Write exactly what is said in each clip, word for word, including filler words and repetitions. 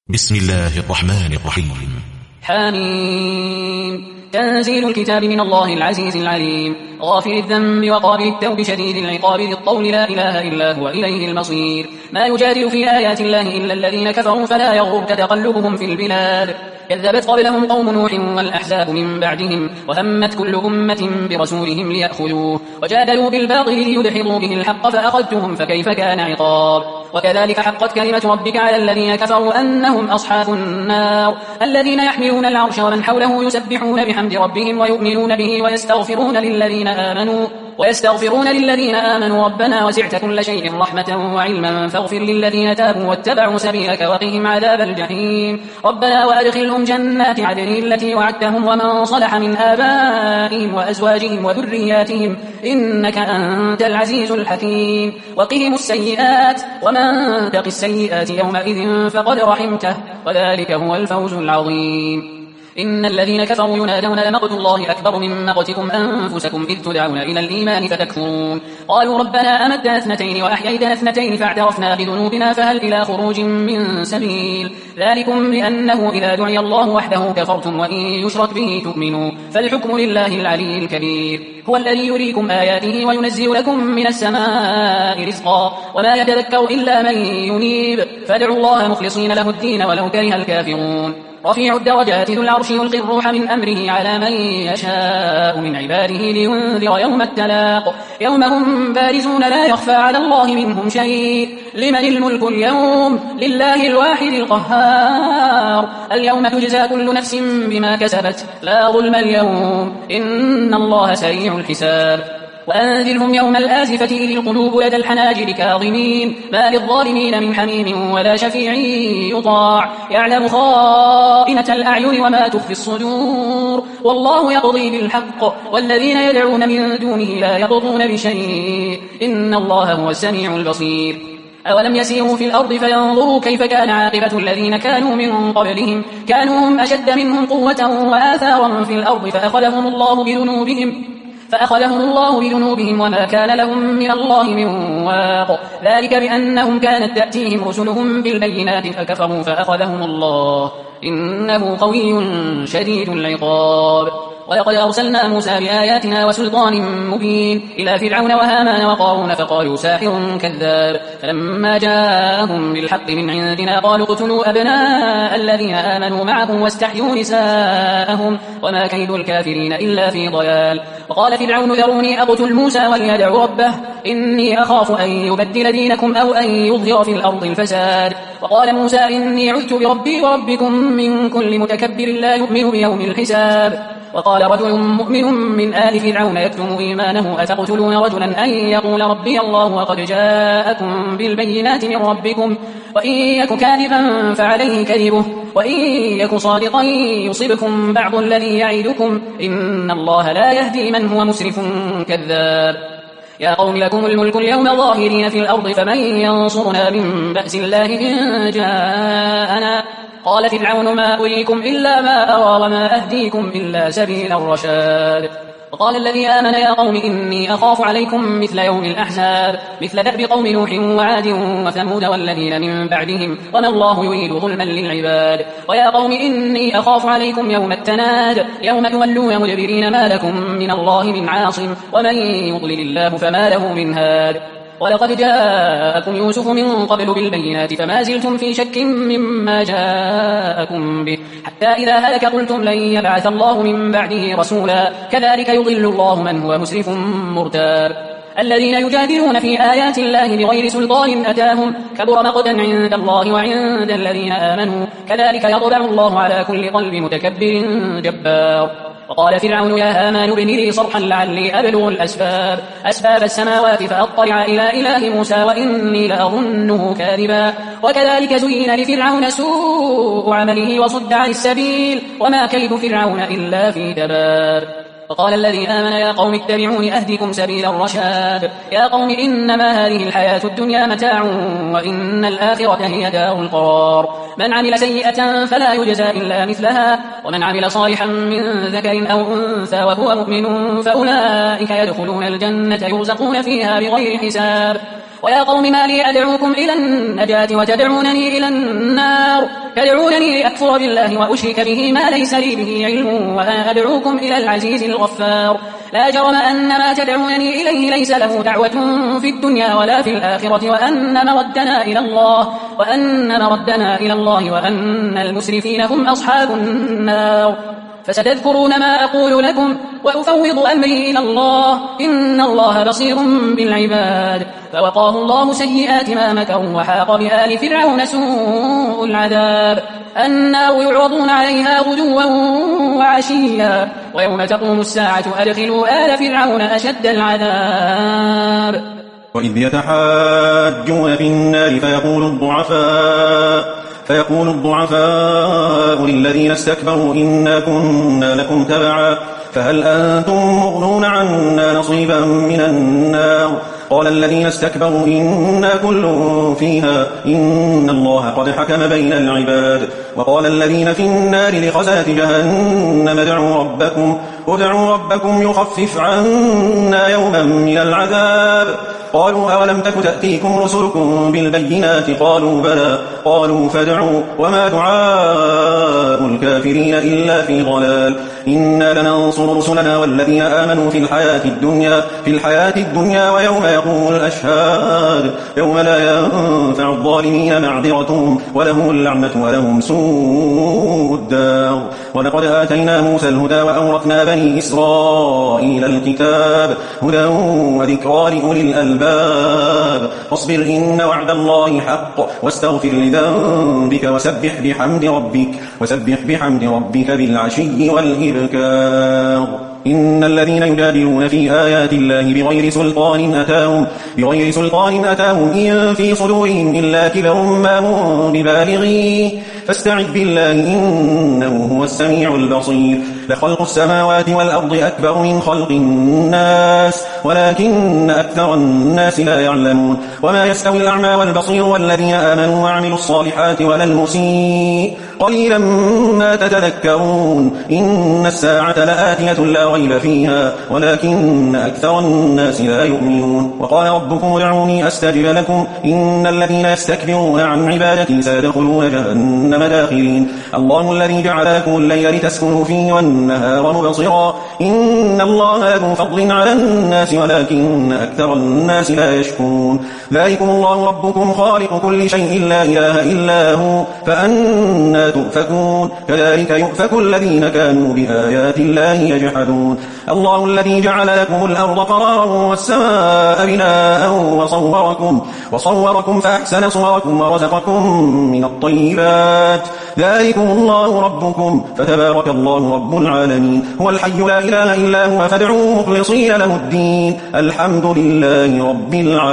بسم الله الرحمن الرحيم. حميم. تنزيل الكتاب من الله العزيز العليم، غافر الذنب وقابل التوب شديد العقاب ذي الطول لا إله إلا هو إليه المصير. ما يجادل في آيات الله إلا الذين كفروا فلا يغرك تقلبهم في البلاد. كذبت قبلهم قوم نوح والأحزاب من بعدهم، وهمت كل أمة برسولهم ليأخذوه، وجادلوا بالباطل ليدحضوا به الحق فأخذتهم فكيف كان عقاب. وكذلك حقت كلمة ربك على الذين كفروا أنهم أصحاب النار، الذين يحملون العرش ومن حوله يسبحون بحمد ربهم ويؤمنون به ويستغفرون للذين آمنوا ويستغفرون للذين آمنوا ربنا وسعت كل شيء رحمة وعلما فاغفر للذين تابوا واتبعوا سبيلك وقهم عذاب الجحيم. ربنا وأدخلهم جنات عدن التي وعدتهم ومن صلح من آبائهم وأزواجهم وذرياتهم إنك أنت العزيز الحكيم. وقهم السيئات ومن تق السيئات يومئذ فقد رحمته وذلك هو الفوز العظيم. إن الذين كفروا ينادون لمقت الله أكبر من مقتكم أنفسكم إذ تدعون إلى الإيمان فتكفرون. قالوا ربنا أمتنا اثنتين وأحييتنا اثنتين فاعترفنا بذنوبنا فهل إلى خروج من سبيل. ذلكم بأنه إذا دعي الله وحده كفرتم وإن يشرك به تؤمنوا فالحكم لله العلي الكبير. هو الذي يريكم آياته وينزل لكم من السماء رزقا وما يتذكر إلا من ينيب فادعوا الله مخلصين له الدين ولو كره الكافرون. رفيع الدرجات ذو العرش يلقي الروح من أمره على من يشاء من عباده لينذر يوم التلاق يوم هم بارزون لا يخفى على الله منهم شيء. لمن الملك اليوم؟ لله الواحد القهار. اليوم تجزى كل نفس بما كسبت لا ظلم اليوم إن الله سريع الحساب. وأنذرهم يوم الآزفة إذ القلوب لدى الحناجر كاظمين ما للظالمين من حميم ولا شفيع يطاع يعلم خائنة الأعين وما تخفي الصدور. والله يقضي بالحق والذين يدعون من دونه لا يقضون بشيء إن الله هو السميع البصير. أولم يسيروا في الأرض فينظروا كيف كان عاقبة الذين كانوا من قبلهم كانوا هم أشد منهم قوة وآثارا في الأرض فأخذهم الله بذنوبهم فأخذهم الله بذنوبهم وما كان لهم من الله من واق. ذلك بأنهم كانت تأتيهم رسلهم بالبينات فكفروا فأخذهم الله إنه قوي شديد العقاب. ولقد أرسلنا موسى بآياتنا وسلطان مبين إلى فرعون وهامان وقارون فقالوا ساحر كذاب فلما جاءهم بالحق من عندنا قالوا اقتلوا أبناء الذين آمنوا معه واستحيوا نساءهم وما كيد الكافرين إلا في ضلال. وقال فرعون ذروني أقتل موسى وليدع ربه إني أخاف أن يبدل دينكم أو أن يظهر في الأرض الفساد. وقال موسى إني عذت بربي وربكم من كل متكبر لا يؤمن بيوم الحساب. وقال رجل مؤمن من آل فرعون يكتم إيمانه أتقتلون رجلا أن يقول ربي الله وقد جاءكم بالبينات من ربكم وإن يك كاذبا فعليه كذبه وإن يك صادقا يصبكم بعض الذي يعيدكم إن الله لا يهدي من هو مسرف كذاب. يا قوم لكم الملك اليوم ظاهرين في الأرض فمن ينصرنا من بأس الله إن جاءنا. قال فرعون ما أريكم إلا ما أرى وما أهديكم إلا سبيل الرشاد. وقال الذي آمن يا قوم إني أخاف عليكم مثل يوم الأحزاب مثل دأب قوم نوح وعاد وثمود والذين من بعدهم وما الله يريد ظلما للعباد. ويا قوم إني أخاف عليكم يوم التناد يوم تولون مدبرين ما لكم من الله من عاصم ومن يضلل الله فما له من هاد. ولقد جاءكم يوسف من قبل بالبينات فما زلتم في شك مما جاءكم به حتى إذا هلك قلتم لن يبعث الله من بعده رسولا كذلك يضل الله من هو مسرف مرتاب. الذين يجادلون في آيات الله بغير سلطان أتاهم كبر مقتا عند الله وعند الذين آمنوا كذلك يطبع الله على كل قلب متكبر جبار. وقال فرعون يا هامان ابن لي صرحا لعلي أبلغ الأسباب أسباب السماوات فأطلع إلى إله موسى وإني لأظنه كاذبا. وكذلك زين لفرعون سوء عمله وصد عن السبيل وما كيد فرعون إلا في تباب. وقال الذي آمن يا قوم اتبعون أهدكم سبيل الرشاد يا قوم إنما هذه الحياة الدنيا متاع وإن الآخرة هي دار القرار من عمل سيئة فلا يجزى إلا مثلها ومن عمل صالحا من ذكر أو أنثى وهو مؤمن فأولئك يدخلون الجنة يرزقون فيها بغير حساب ويا قوم ما لي أدعوكم إلى النجاة وتدعونني إلى النار تدعونني لأكفر بالله وأشرك به ما ليس لي به علم وأنا أدعوكم إلى العزيز الغفار لا جرم أن ما تدعونني إليه ليس له دعوة في الدنيا ولا في الآخرة وأن مردنا إلى الله وأن مردنا إلى الله وأن المسرفين هم أصحاب النار فستذكرون ما أقول لكم وأفوض أمري إلى الله إن الله بصير بالعباد فوقاه الله سيئات ما مكروا وحاق بآل فرعون سوء العذاب النار يعرضون عليها غدوا وعشيا ويوم تقوم الساعة أدخلوا آل فرعون أشد العذاب وإذ يتحاجون في النار فيقول الضعفاء فيقول الضعفاء للذين استكبروا إنا كنا لكم تبعا فهل أنتم مغنون عنا نصيبا من النار قال الذين استكبروا إنا كل فيها إن الله قد حكم بين العباد وقال الذين في النار لخزنة جهنم ادعوا ربكم ادعوا ربكم يخفف عنا يوما من العذاب قالوا أولم تك تأتيكم رسلكم بالبينات قالوا بلى قالوا فادعوا وما دعاء الكافرين إلا في ضلال إنا لننصر رسلنا والذين آمنوا في الحياة الدنيا في الحياة الدنيا ويوم يقول الأشهاد يوم لا ينفع الظالمين معذرتهم ولهم اللعنة ولهم سوء الدار ولقد آتينا موسى الهدى وأورثنا بني إسرائيل الكتاب هدى وذكرى لأولي الألباب فاصبر إن وعد الله حق واستغفر لذنبك وسبح بحمد ربك وسبح بحمد ربك بالعشي والإبكار إن الذين يجادلون في آيات الله بغير سلطان أتاهم بغير سلطان أتاهم إن في صدورهم إلا كبر ما هم ببالغيه فاستعذ بالله إنه هو السميع البصير لخلق السماوات والأرض أكبر من خلق الناس ولكن أكثر الناس لا يعلمون وما يستوي الأعمى والبصير والذين آمنوا وعملوا الصالحات ولا المسيء قليلا ما تتذكرون إن الساعة لآتية لا ريب فيها ولكن أكثر الناس لا يؤمنون وقال ربكم ادعوني أستجب لكم إن الذين يستكبرون عن عبادتي سيدخلون جهنم داخلين الله الذي جعل لكم الليل لتسكنوا فيه والنهار مبصرا إن الله ذو فضل على الناس ولكن أكثر الناس لا يشكرون ذلكم الله ربكم خالق كل شيء لا إله إلا هو فأنا تؤفكون كذلك يؤفك الذين كانوا بآيات الله يجحدون الله الذي جعل لكم الأرض قرارا والسماء بناء وصوركم, وصوركم فأحسن صوركم ورزقكم من الطيبات ذلكم الله ربكم فتبارك الله رب العالمين هو الحي لا إله إلا هو فادعوه مخلصين له الدين الحمد لله رب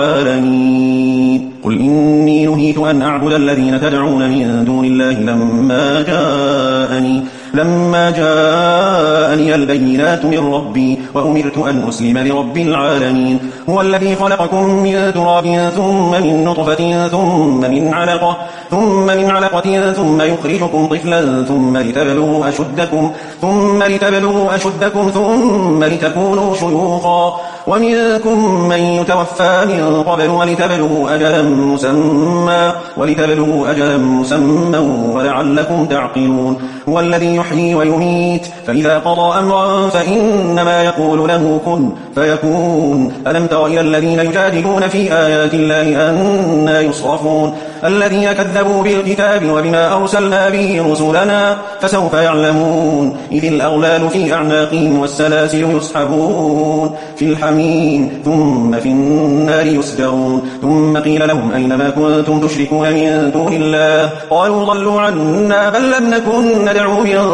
العالمين قل إني نهيت أن أعبد الذين تدعون من دون الله لما جاءني لما جاءني البينات من ربي وأمرت أن أسلم لرب العالمين هو الذي خلقكم من تراب ثم من نطفة ثم من علقة ثم من علقة ثم يخرجكم طفلا ثم لتبلغوا أشدكم ثم لتبلغوا أشدكم ثم لتكونوا شيوخا ومنكم من يتوفى من قبل ولتبلغوا أجلا مسمى ولتبلغوا أجلا مسمى ولعلكم تعقلون هو الذي يحيي ويميت فإذا قضى أمرا فإنما يقول له كن فيكون ألم تر إلى الذين يجادلون في آيات الله أنى يصرفون الذين كذبوا بالكتاب وبما أرسلنا به رسلنا فسوف يعلمون إذ الأغلال في أعناقهم والسلاسل يسحبون في الحميم ثم في النار يسجرون ثم قيل لهم أين ما كنتم تشركون من دون الله قالوا ضلوا عنا بل لم نكن ندعو من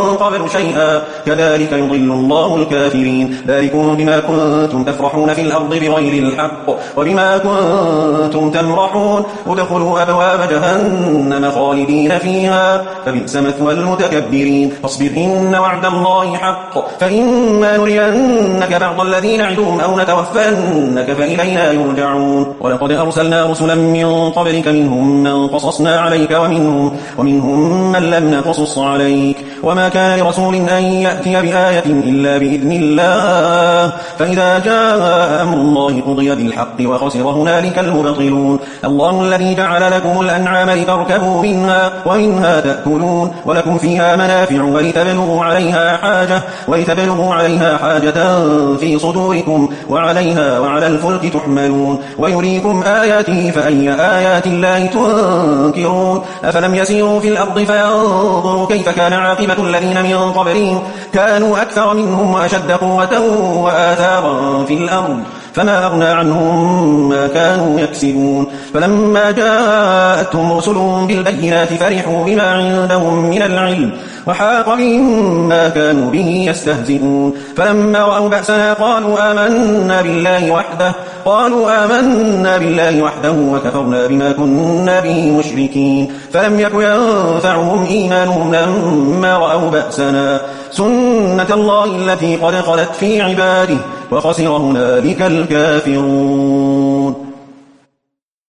قبل شيئا كذلك يضل الله الكافرين ذلكم بما كنتم تفرحون في الأرض بغير الحق وبما كنتم تمرحون ادخلوا أبواب جهنم خالدين فيها فبئس مثوى المتكبرين فاصبر إن وعد الله حق فإما نرينك بعض الذين نعدهم أو نتوفنك فإلينا يرجعون ولقد أرسلنا رسلا من قبلك منهم من قصصنا عليك ومنهم, ومنهم من لم نقصص عليك وما كان لرسول أن يأتي بآية إلا بإذن الله فإذا جاء أمر الله قضي بالحق وخسر هنالك المبطلون الله الذي جعل لكم الأنعام لتركبوا منها ومنها تأكلون ولكم فيها منافع ولتبلغوا عليها حاجة ولتبلغوا عليها حاجة في صدوركم وعليها وعلى الفلك تحملون ويريكم آياته فأي آيات الله تنكرون أفلم يسيروا في الأرض فينظروا كيف كان عاقبة الذين من قبلهم كانوا أكثر منهم وأشد قوة وآثارا في الأرض فما أغنى عنهم ما كانوا يكسبون فلما جاءتهم رسلهم بالبينات فرحوا بما عندهم من العلم وحاق بهم ما كانوا به يستهزئون فلما رأوا بأسنا قالوا آمنا بالله وحده قالوا آمنا بالله وحده وكفرنا بما كنا به مشركين فلم يكن ينفعهم إيمانهم لما رأوا بأسنا سنة الله التي قد خلت في عباده وخسر هنالك الكافرون